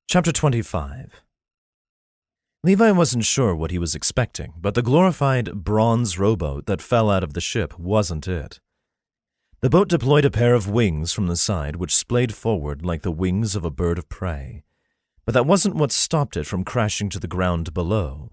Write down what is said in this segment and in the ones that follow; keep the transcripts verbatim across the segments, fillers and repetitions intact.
Chapter twenty-five. Levi wasn't sure what he was expecting, but the glorified bronze rowboat that fell out of the ship wasn't it. The boat deployed a pair of wings from the side which splayed forward like the wings of a bird of prey, but that wasn't what stopped it from crashing to the ground below.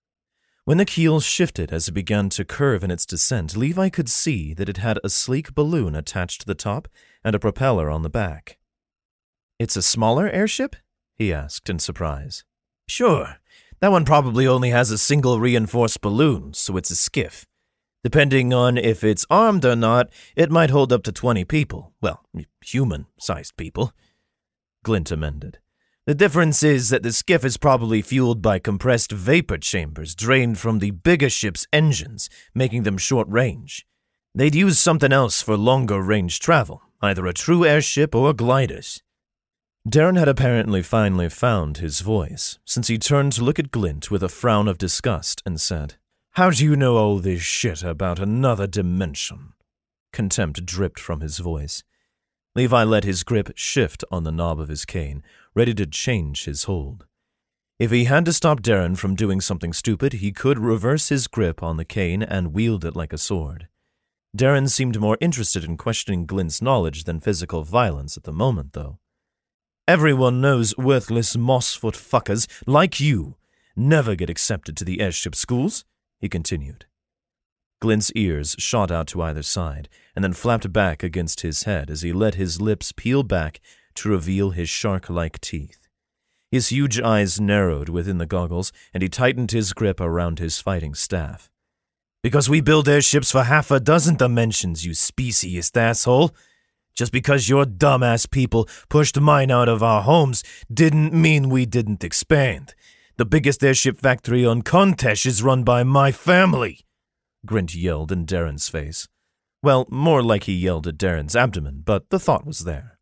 When the keel shifted as it began to curve in its descent, Levi could see that it had a sleek balloon attached to the top and a propeller on the back. "It's a smaller airship?" he asked in surprise. "Sure. That one probably only has a single reinforced balloon, so it's a skiff. Depending on if it's armed or not, it might hold up to twenty people. Well, human-sized people," Glint amended. "The difference is that the skiff is probably fueled by compressed vapor chambers drained from the bigger ship's engines, making them short-range. They'd use something else for longer-range travel, either a true airship or gliders." Darren had apparently finally found his voice, since he turned to look at Glint with a frown of disgust and said, "How do you know all this shit about another dimension?" Contempt dripped from his voice. Levi let his grip shift on the knob of his cane, ready to change his hold. If he had to stop Darren from doing something stupid, he could reverse his grip on the cane and wield it like a sword. Darren seemed more interested in questioning Glint's knowledge than physical violence at the moment, though. "Everyone knows worthless mossfoot fuckers like you never get accepted to the airship schools," he continued. Glint's ears shot out to either side and then flapped back against his head as he let his lips peel back to reveal his shark-like teeth. His huge eyes narrowed within the goggles, and he tightened his grip around his fighting staff. "Because we build airships for half a dozen dimensions, you speciest asshole. Just because your dumbass people pushed mine out of our homes didn't mean we didn't expand. The biggest airship factory on Kontesh is run by my family," Glint yelled in Darren's face. Well, more like he yelled at Darren's abdomen, but the thought was there.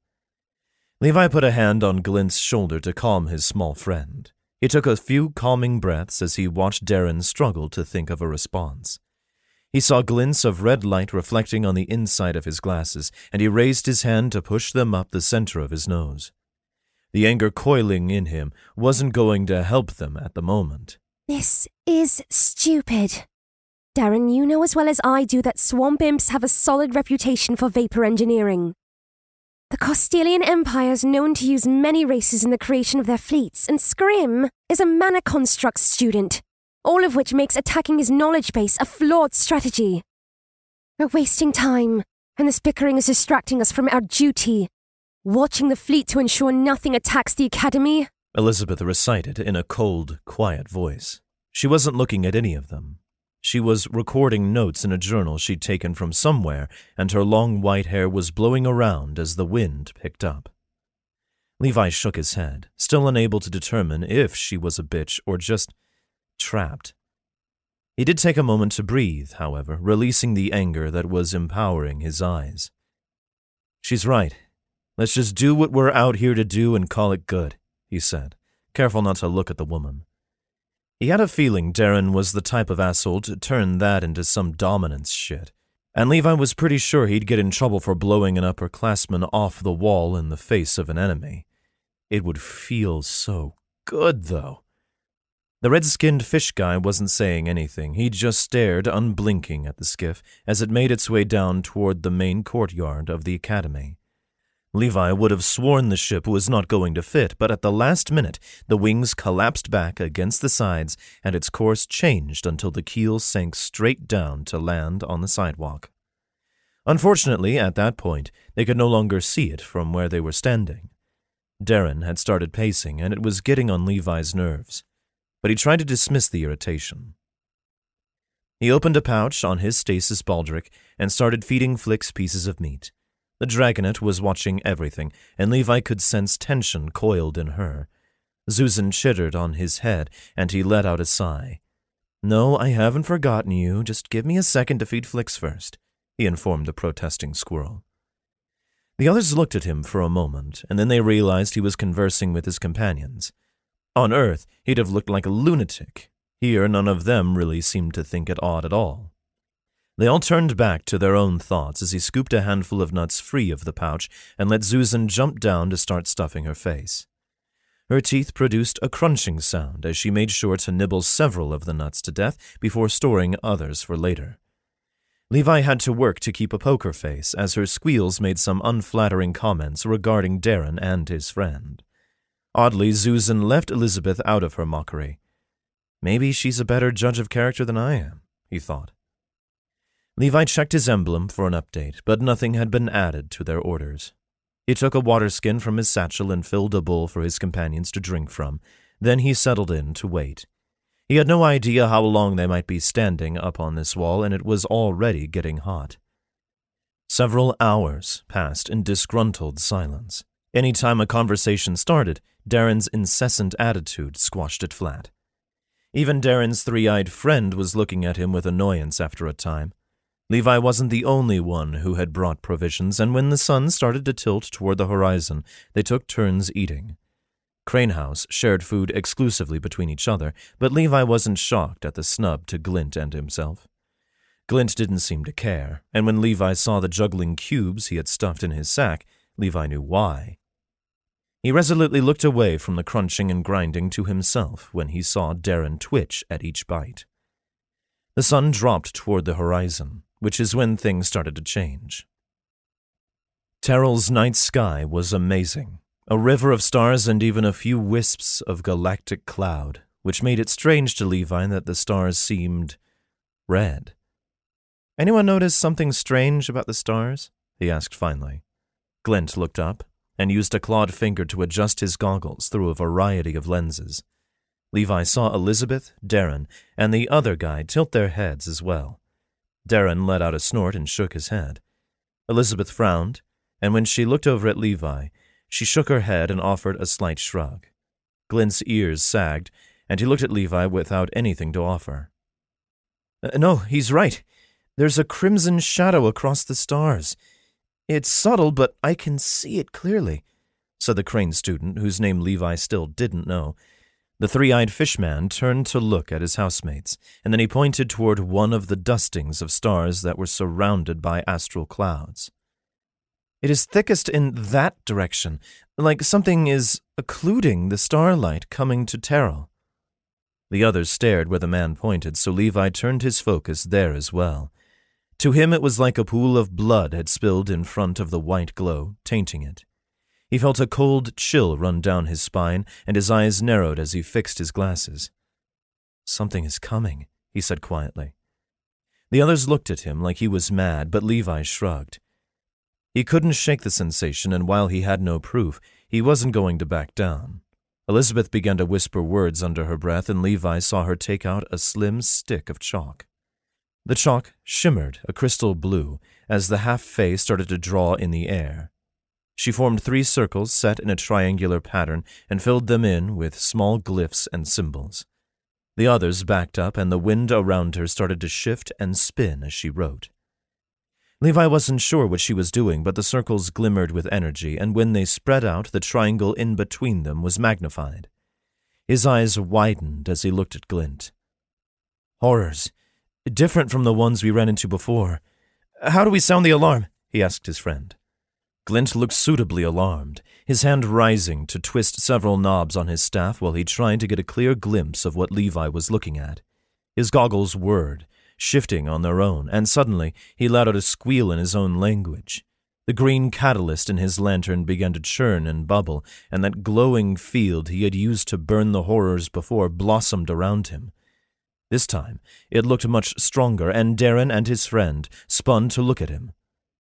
Levi put a hand on Glint's shoulder to calm his small friend. He took a few calming breaths as he watched Darren struggle to think of a response. He saw glints of red light reflecting on the inside of his glasses, and he raised his hand to push them up the center of his nose. The anger coiling in him wasn't going to help them at the moment. "This is stupid. Darren, you know as well as I do that swamp imps have a solid reputation for vapor engineering. The Costelian Empire is known to use many races in the creation of their fleets, and Scrim is a mana construct student, all of which makes attacking his knowledge base a flawed strategy. We're wasting time, and this bickering is distracting us from our duty, watching the fleet to ensure nothing attacks the Academy," Elizabeth recited in a cold, quiet voice. She wasn't looking at any of them. She was recording notes in a journal she'd taken from somewhere, and her long white hair was blowing around as the wind picked up. Levi shook his head, still unable to determine if she was a bitch or just trapped. He did take a moment to breathe, however, releasing the anger that was empowering his eyes. "She's right. Let's just do what we're out here to do and call it good," he said, careful not to look at the woman. He had a feeling Darren was the type of asshole to turn that into some dominance shit, and Levi was pretty sure he'd get in trouble for blowing an upperclassman off the wall in the face of an enemy. It would feel so good, though. The red-skinned fish guy wasn't saying anything. He just stared, unblinking, at the skiff as it made its way down toward the main courtyard of the Academy. Levi would have sworn the ship was not going to fit, but at the last minute, the wings collapsed back against the sides and its course changed until the keel sank straight down to land on the sidewalk. Unfortunately, at that point, they could no longer see it from where they were standing. Darren had started pacing, and it was getting on Levi's nerves, but he tried to dismiss the irritation. He opened a pouch on his stasis baldric and started feeding Flix pieces of meat. The Dragonet was watching everything, and Levi could sense tension coiled in her. Zuzan chittered on his head, and he let out a sigh. "No, I haven't forgotten you. Just give me a second to feed Flix first," he informed the protesting squirrel. The others looked at him for a moment, and then they realized he was conversing with his companions. On Earth, he'd have looked like a lunatic. Here, none of them really seemed to think it odd at all. They all turned back to their own thoughts as he scooped a handful of nuts free of the pouch and let Zuzan jump down to start stuffing her face. Her teeth produced a crunching sound as she made sure to nibble several of the nuts to death before storing others for later. Levi had to work to keep a poker face as her squeals made some unflattering comments regarding Darren and his friend. Oddly, Susan left Elizabeth out of her mockery. Maybe she's a better judge of character than I am, he thought. Levi checked his emblem for an update, but nothing had been added to their orders. He took a water skin from his satchel and filled a bowl for his companions to drink from. Then he settled in to wait. He had no idea how long they might be standing up on this wall, and it was already getting hot. Several hours passed in disgruntled silence. Any time a conversation started, Darren's incessant attitude squashed it flat. Even Darren's three-eyed friend was looking at him with annoyance after a time. Levi wasn't the only one who had brought provisions, and when the sun started to tilt toward the horizon, they took turns eating. Cranehouse shared food exclusively between each other, but Levi wasn't shocked at the snub to Glint and himself. Glint didn't seem to care, and when Levi saw the juggling cubes he had stuffed in his sack, Levi knew why. He resolutely looked away from the crunching and grinding to himself when he saw Darren twitch at each bite. The sun dropped toward the horizon, which is when things started to change. Terrell's night sky was amazing, a river of stars and even a few wisps of galactic cloud, which made it strange to Levi that the stars seemed red. "Anyone notice something strange about the stars?" he asked finally. Glint looked up and used a clawed finger to adjust his goggles through a variety of lenses. Levi saw Elizabeth, Darren, and the other guy tilt their heads as well. Darren let out a snort and shook his head. Elizabeth frowned, and when she looked over at Levi, she shook her head and offered a slight shrug. Glint's ears sagged, and he looked at Levi without anything to offer. "No, he's right. There's a crimson shadow across the stars. It's subtle, but I can see it clearly," said the Crane student, whose name Levi still didn't know. The three-eyed fishman turned to look at his housemates, and then he pointed toward one of the dustings of stars that were surrounded by astral clouds. "It is thickest in that direction, like something is occluding the starlight coming to Terrell." The others stared where the man pointed, so Levi turned his focus there as well. To him it was like a pool of blood had spilled in front of the white glow, tainting it. He felt a cold chill run down his spine, and his eyes narrowed as he fixed his glasses. "Something is coming," he said quietly. The others looked at him like he was mad, but Levi shrugged. He couldn't shake the sensation, and while he had no proof, he wasn't going to back down. Elizabeth began to whisper words under her breath, and Levi saw her take out a slim stick of chalk. The chalk shimmered a crystal blue as the half-face started to draw in the air. She formed three circles set in a triangular pattern and filled them in with small glyphs and symbols. The others backed up, and the wind around her started to shift and spin as she wrote. Levi wasn't sure what she was doing, but the circles glimmered with energy, and when they spread out, the triangle in between them was magnified. His eyes widened as he looked at Glint. "Horrors. Different from the ones we ran into before. How do we sound the alarm?" he asked his friend. Glint looked suitably alarmed, his hand rising to twist several knobs on his staff while he tried to get a clear glimpse of what Levi was looking at. His goggles whirred, shifting on their own, and suddenly he let out a squeal in his own language. The green catalyst in his lantern began to churn and bubble, and that glowing field he had used to burn the horrors before blossomed around him. This time, it looked much stronger, and Darren and his friend spun to look at him.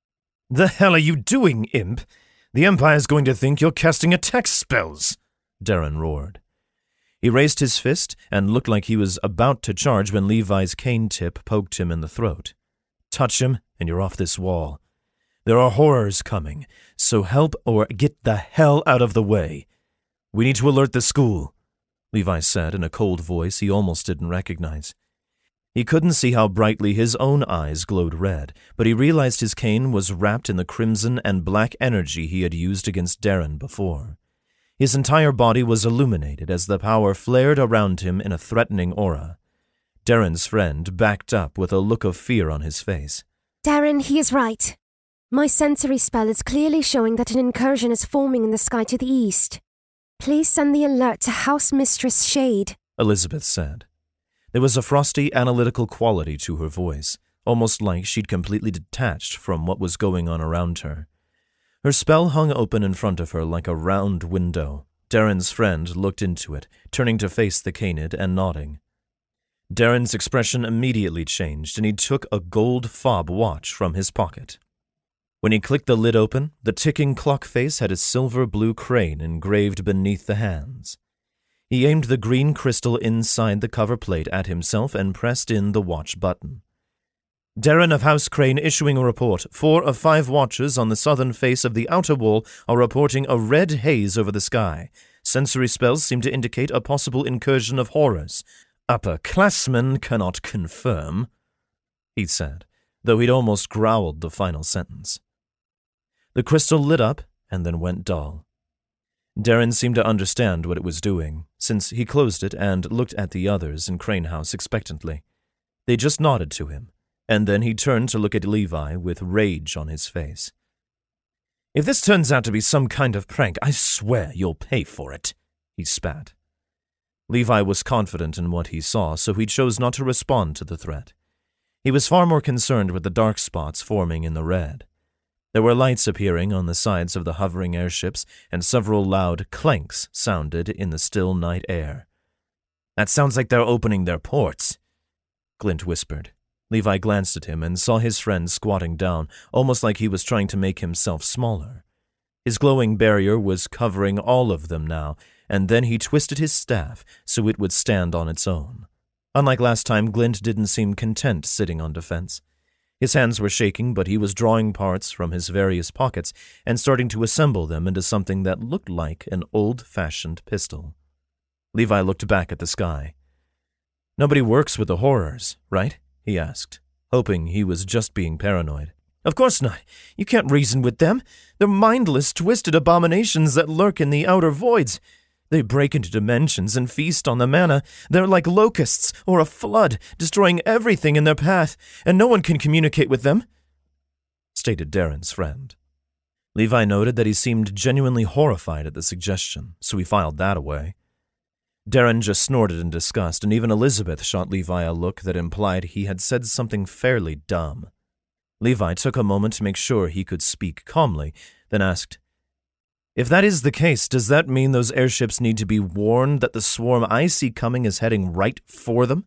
"The hell are you doing, imp? The Empire's going to think you're casting attack spells," Darren roared. He raised his fist and looked like he was about to charge when Levi's cane tip poked him in the throat. "Touch him, and you're off this wall. There are horrors coming, so help or get the hell out of the way. We need to alert the school," Levi said in a cold voice he almost didn't recognize. He couldn't see how brightly his own eyes glowed red, but he realized his cane was wrapped in the crimson and black energy he had used against Darren before. His entire body was illuminated as the power flared around him in a threatening aura. Darren's friend backed up with a look of fear on his face. "Darren, he is right. My sensory spell is clearly showing that an incursion is forming in the sky to the east. Please send the alert to House Mistress Shade, Elizabeth said. There was a frosty, analytical quality to her voice, almost like she'd completely detached from what was going on around her. Her spell hung open in front of her like a round window. Darren's friend looked into it, turning to face the Canid and nodding. Darren's expression immediately changed, and he took a gold fob watch from his pocket. When he clicked the lid open, the ticking clock face had a silver-blue crane engraved beneath the hands. He aimed the green crystal inside the cover plate at himself and pressed in the watch button. Darren of House Crane issuing a report. Four of five watches on the southern face of the outer wall are reporting a red haze over the sky. Sensory spells seem to indicate a possible incursion of horrors. Upperclassmen cannot confirm, he said, though he'd almost growled the final sentence. The crystal lit up and then went dull. Darren seemed to understand what it was doing, since he closed it and looked at the others in Crane House expectantly. They just nodded to him, and then he turned to look at Levi with rage on his face. "If this turns out to be some kind of prank, I swear you'll pay for it," he spat. Levi was confident in what he saw, so he chose not to respond to the threat. He was far more concerned with the dark spots forming in the red. There were lights appearing on the sides of the hovering airships, and several loud clanks sounded in the still night air. "That sounds like they're opening their ports," Glint whispered. Levi glanced at him and saw his friend squatting down, almost like he was trying to make himself smaller. His glowing barrier was covering all of them now, and then he twisted his staff so it would stand on its own. Unlike last time, Glint didn't seem content sitting on defense. His hands were shaking, but he was drawing parts from his various pockets and starting to assemble them into something that looked like an old-fashioned pistol. Levi looked back at the sky. "Nobody works with the horrors, right?" he asked, hoping he was just being paranoid. "Of course not. You can't reason with them. They're mindless, twisted abominations that lurk in the outer voids. They break into dimensions and feast on the mana. They're like locusts or a flood, destroying everything in their path, and no one can communicate with them," stated Darren's friend. Levi noted that he seemed genuinely horrified at the suggestion, so he filed that away. Darren just snorted in disgust, and even Elizabeth shot Levi a look that implied he had said something fairly dumb. Levi took a moment to make sure he could speak calmly, then asked, "If that is the case, does that mean those airships need to be warned that the swarm I see coming is heading right for them?"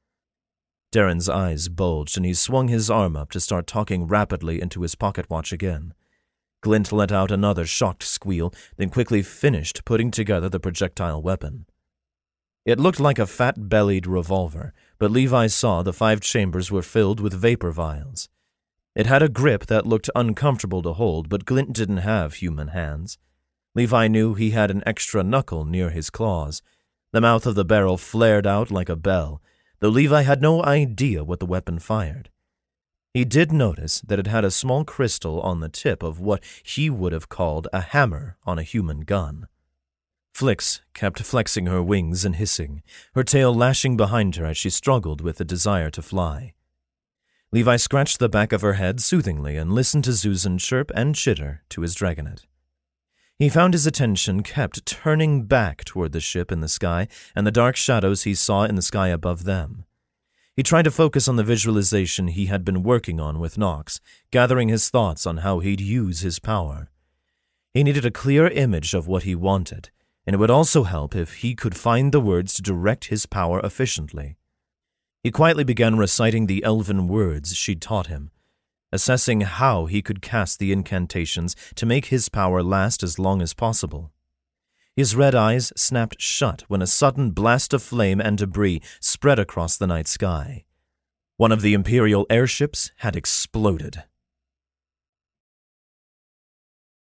Darren's eyes bulged, and he swung his arm up to start talking rapidly into his pocket watch again. Glint let out another shocked squeal, then quickly finished putting together the projectile weapon. It looked like a fat-bellied revolver, but Levi saw the five chambers were filled with vapor vials. It had a grip that looked uncomfortable to hold, but Glint didn't have human hands. Levi knew he had an extra knuckle near his claws. The mouth of the barrel flared out like a bell, though Levi had no idea what the weapon fired. He did notice that it had a small crystal on the tip of what he would have called a hammer on a human gun. Flix kept flexing her wings and hissing, her tail lashing behind her as she struggled with the desire to fly. Levi scratched the back of her head soothingly and listened to Zuzan chirp and chitter to his dragonet. He found his attention kept turning back toward the ship in the sky and the dark shadows he saw in the sky above them. He tried to focus on the visualization he had been working on with Nox, gathering his thoughts on how he'd use his power. He needed a clear image of what he wanted, and it would also help if he could find the words to direct his power efficiently. He quietly began reciting the elven words she'd taught him, assessing how he could cast the incantations to make his power last as long as possible. His red eyes snapped shut when a sudden blast of flame and debris spread across the night sky. One of the Imperial airships had exploded.